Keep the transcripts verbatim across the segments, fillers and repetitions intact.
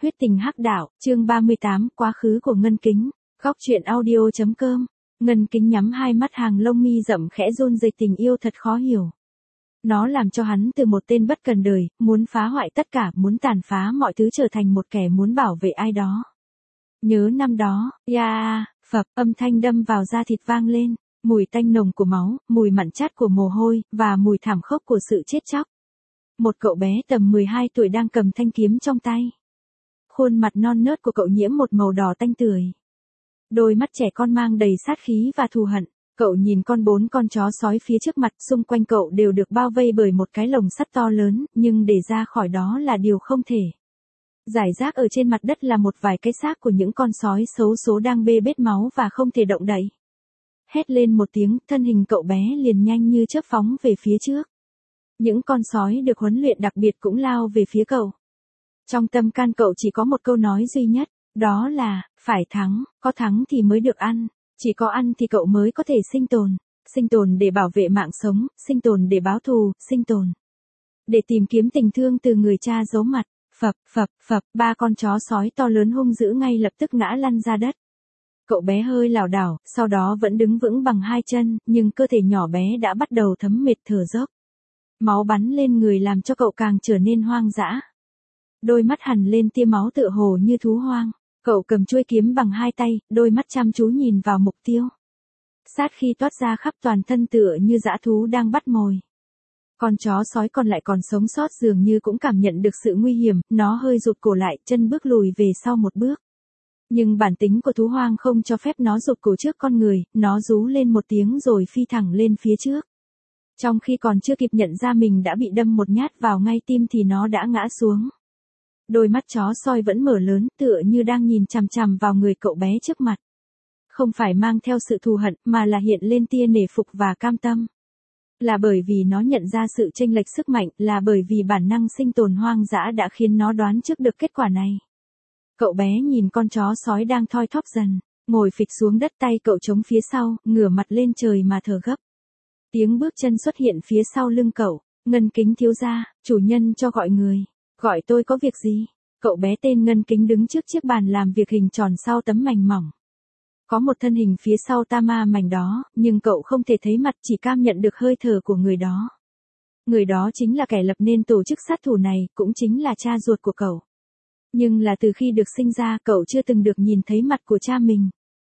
Huyết tình hắc đạo, chương ba mươi tám, quá khứ của Ngân Kính. Góc truyện audio chấm com. Ngân Kính nhắm hai mắt, hàng lông mi rậm khẽ run rẩy, tình yêu thật khó hiểu. Nó làm cho hắn từ một tên bất cần đời, muốn phá hoại tất cả, muốn tàn phá mọi thứ, trở thành một kẻ muốn bảo vệ ai đó. Nhớ năm đó, ya, phập, âm thanh đâm vào da thịt vang lên, mùi tanh nồng của máu, mùi mặn chát của mồ hôi, và mùi thảm khốc của sự chết chóc. Một cậu bé tầm mười hai tuổi đang cầm thanh kiếm trong tay. Khuôn mặt non nớt của cậu nhiễm một màu đỏ tanh tưởi. Đôi mắt trẻ con mang đầy sát khí và thù hận. Cậu nhìn con bốn con chó sói phía trước mặt, xung quanh cậu đều được bao vây bởi một cái lồng sắt to lớn, nhưng để ra khỏi đó là điều không thể. Rải rác ở trên mặt đất là một vài cái xác của những con sói xấu số đang bê bết máu và không thể động đậy. Hét lên một tiếng, thân hình cậu bé liền nhanh như chớp phóng về phía trước. Những con sói được huấn luyện đặc biệt cũng lao về phía cậu. Trong tâm can cậu chỉ có một câu nói duy nhất, đó là, phải thắng, có thắng thì mới được ăn, chỉ có ăn thì cậu mới có thể sinh tồn, sinh tồn để bảo vệ mạng sống, sinh tồn để báo thù, sinh tồn để tìm kiếm tình thương từ người cha giấu mặt. Phập, phập, phập, ba con chó sói to lớn hung dữ ngay lập tức ngã lăn ra đất. Cậu bé hơi lảo đảo, sau đó vẫn đứng vững bằng hai chân, nhưng cơ thể nhỏ bé đã bắt đầu thấm mệt thở dốc. Máu bắn lên người làm cho cậu càng trở nên hoang dã. Đôi mắt hằn lên tia máu tựa hồ như thú hoang. Cậu cầm chuôi kiếm bằng hai tay, đôi mắt chăm chú nhìn vào mục tiêu. Sát khí toát ra khắp toàn thân tựa như dã thú đang bắt mồi. Con chó sói còn lại còn sống sót dường như cũng cảm nhận được sự nguy hiểm, nó hơi rụt cổ lại, chân bước lùi về sau một bước. Nhưng bản tính của thú hoang không cho phép nó rụt cổ trước con người, nó rú lên một tiếng rồi phi thẳng lên phía trước. Trong khi còn chưa kịp nhận ra mình đã bị đâm một nhát vào ngay tim thì nó đã ngã xuống. Đôi mắt chó sói vẫn mở lớn, tựa như đang nhìn chằm chằm vào người cậu bé trước mặt. Không phải mang theo sự thù hận, mà là hiện lên tia nể phục và cam tâm. Là bởi vì nó nhận ra sự chênh lệch sức mạnh, là bởi vì bản năng sinh tồn hoang dã đã khiến nó đoán trước được kết quả này. Cậu bé nhìn con chó sói đang thoi thóp dần, ngồi phịch xuống đất, tay cậu chống phía sau, ngửa mặt lên trời mà thở gấp. Tiếng bước chân xuất hiện phía sau lưng cậu. Ngân Kính thiếu gia, chủ nhân cho gọi người. Gọi tôi có việc gì? Cậu bé tên Ngân Kính đứng trước chiếc bàn làm việc hình tròn sau tấm mảnh mỏng. Có một thân hình phía sau tama mảnh đó, nhưng cậu không thể thấy mặt, chỉ cảm nhận được hơi thở của người đó. Người đó chính là kẻ lập nên tổ chức sát thủ này, cũng chính là cha ruột của cậu. Nhưng là từ khi được sinh ra, cậu chưa từng được nhìn thấy mặt của cha mình.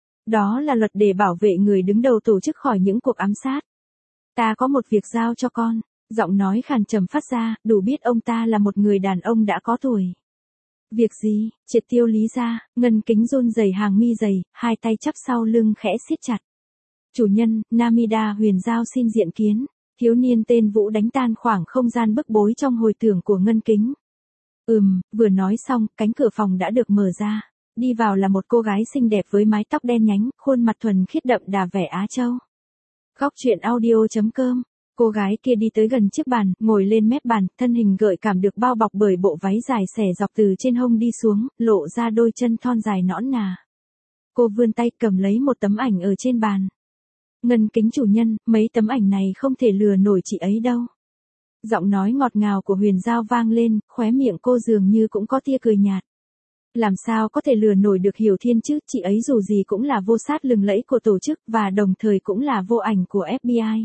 Đó là luật để bảo vệ người đứng đầu tổ chức khỏi những cuộc ám sát. Ta có một việc giao cho con. Giọng nói khàn trầm phát ra, đủ biết ông ta là một người đàn ông đã có tuổi. Việc gì? Triệt Tiêu lý ra, Ngân Kính run rẩy hàng mi dày, hai tay chắp sau lưng khẽ siết chặt. Chủ nhân, Namida Huyền Giao xin diện kiến. Thiếu niên tên Vũ đánh tan khoảng không gian bức bối trong hồi tưởng của Ngân Kính. Ừm, vừa nói xong, cánh cửa phòng đã được mở ra. Đi vào là một cô gái xinh đẹp với mái tóc đen nhánh, khuôn mặt thuần khiết đậm đà vẻ Á Châu. Góc truyện audio chấm com. Cô gái kia đi tới gần chiếc bàn, ngồi lên mép bàn, thân hình gợi cảm được bao bọc bởi bộ váy dài xẻ dọc từ trên hông đi xuống, lộ ra đôi chân thon dài nõn nà. Cô vươn tay cầm lấy một tấm ảnh ở trên bàn. Ngân Kính chủ nhân, mấy tấm ảnh này không thể lừa nổi chị ấy đâu. Giọng nói ngọt ngào của Huyền Giao vang lên, khóe miệng cô dường như cũng có tia cười nhạt. Làm sao có thể lừa nổi được Hiểu Thiên chứ, chị ấy dù gì cũng là vô sát lừng lẫy của tổ chức và đồng thời cũng là vô ảnh của ép bê i.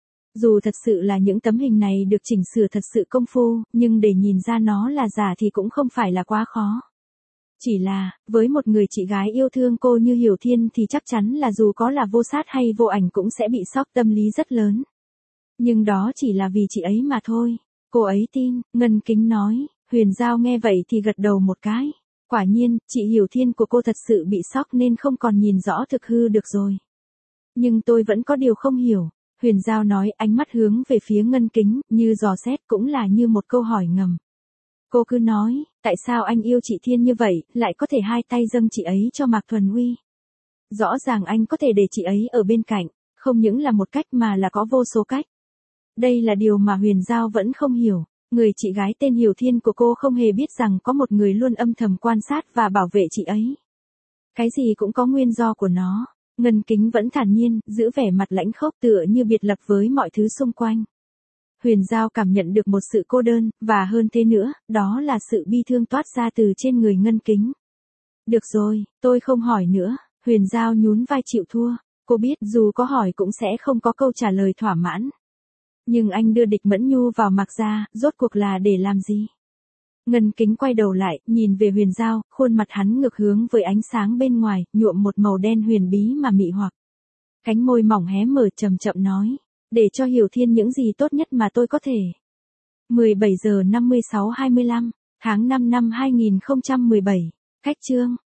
Dù thật sự là những tấm hình này được chỉnh sửa thật sự công phu, nhưng để nhìn ra nó là giả thì cũng không phải là quá khó. Chỉ là, với một người chị gái yêu thương cô như Hiểu Thiên thì chắc chắn là dù có là vô sát hay vô ảnh cũng sẽ bị sốc tâm lý rất lớn. Nhưng đó chỉ là vì chị ấy mà thôi. Cô ấy tin, Ngân Kính nói. Huyền Giao nghe vậy thì gật đầu một cái. Quả nhiên, chị Hiểu Thiên của cô thật sự bị sốc nên không còn nhìn rõ thực hư được rồi. Nhưng tôi vẫn có điều không hiểu. Huyền Giao nói, ánh mắt hướng về phía Ngân Kính, như dò xét cũng là như một câu hỏi ngầm. Cô cứ nói, tại sao anh yêu chị Thiên như vậy, lại có thể hai tay dâng chị ấy cho Mạc Thuần Uy? Rõ ràng anh có thể để chị ấy ở bên cạnh, không những là một cách mà là có vô số cách. Đây là điều mà Huyền Giao vẫn không hiểu. Người chị gái tên Hiểu Thiên của cô không hề biết rằng có một người luôn âm thầm quan sát và bảo vệ chị ấy. Cái gì cũng có nguyên do của nó. Ngân Kính vẫn thản nhiên, giữ vẻ mặt lãnh khốc tựa như biệt lập với mọi thứ xung quanh. Huyền Giao cảm nhận được một sự cô đơn, và hơn thế nữa, đó là sự bi thương toát ra từ trên người Ngân Kính. Được rồi, tôi không hỏi nữa, Huyền Giao nhún vai chịu thua. Cô biết dù có hỏi cũng sẽ không có câu trả lời thỏa mãn. Nhưng anh đưa Địch Mẫn Nhu vào Mạc Gia, rốt cuộc là để làm gì? Ngân Kính quay đầu lại, nhìn về Huyền Giao, khuôn mặt hắn ngược hướng với ánh sáng bên ngoài, nhuộm một màu đen huyền bí mà mị hoặc. Cánh môi mỏng hé mở chậm chậm nói, để cho Hiểu Thiên những gì tốt nhất mà tôi có thể. mười bảy giờ năm mươi sáu hai mươi lăm, tháng năm năm hai nghìn không trăm mười bảy, khách chương.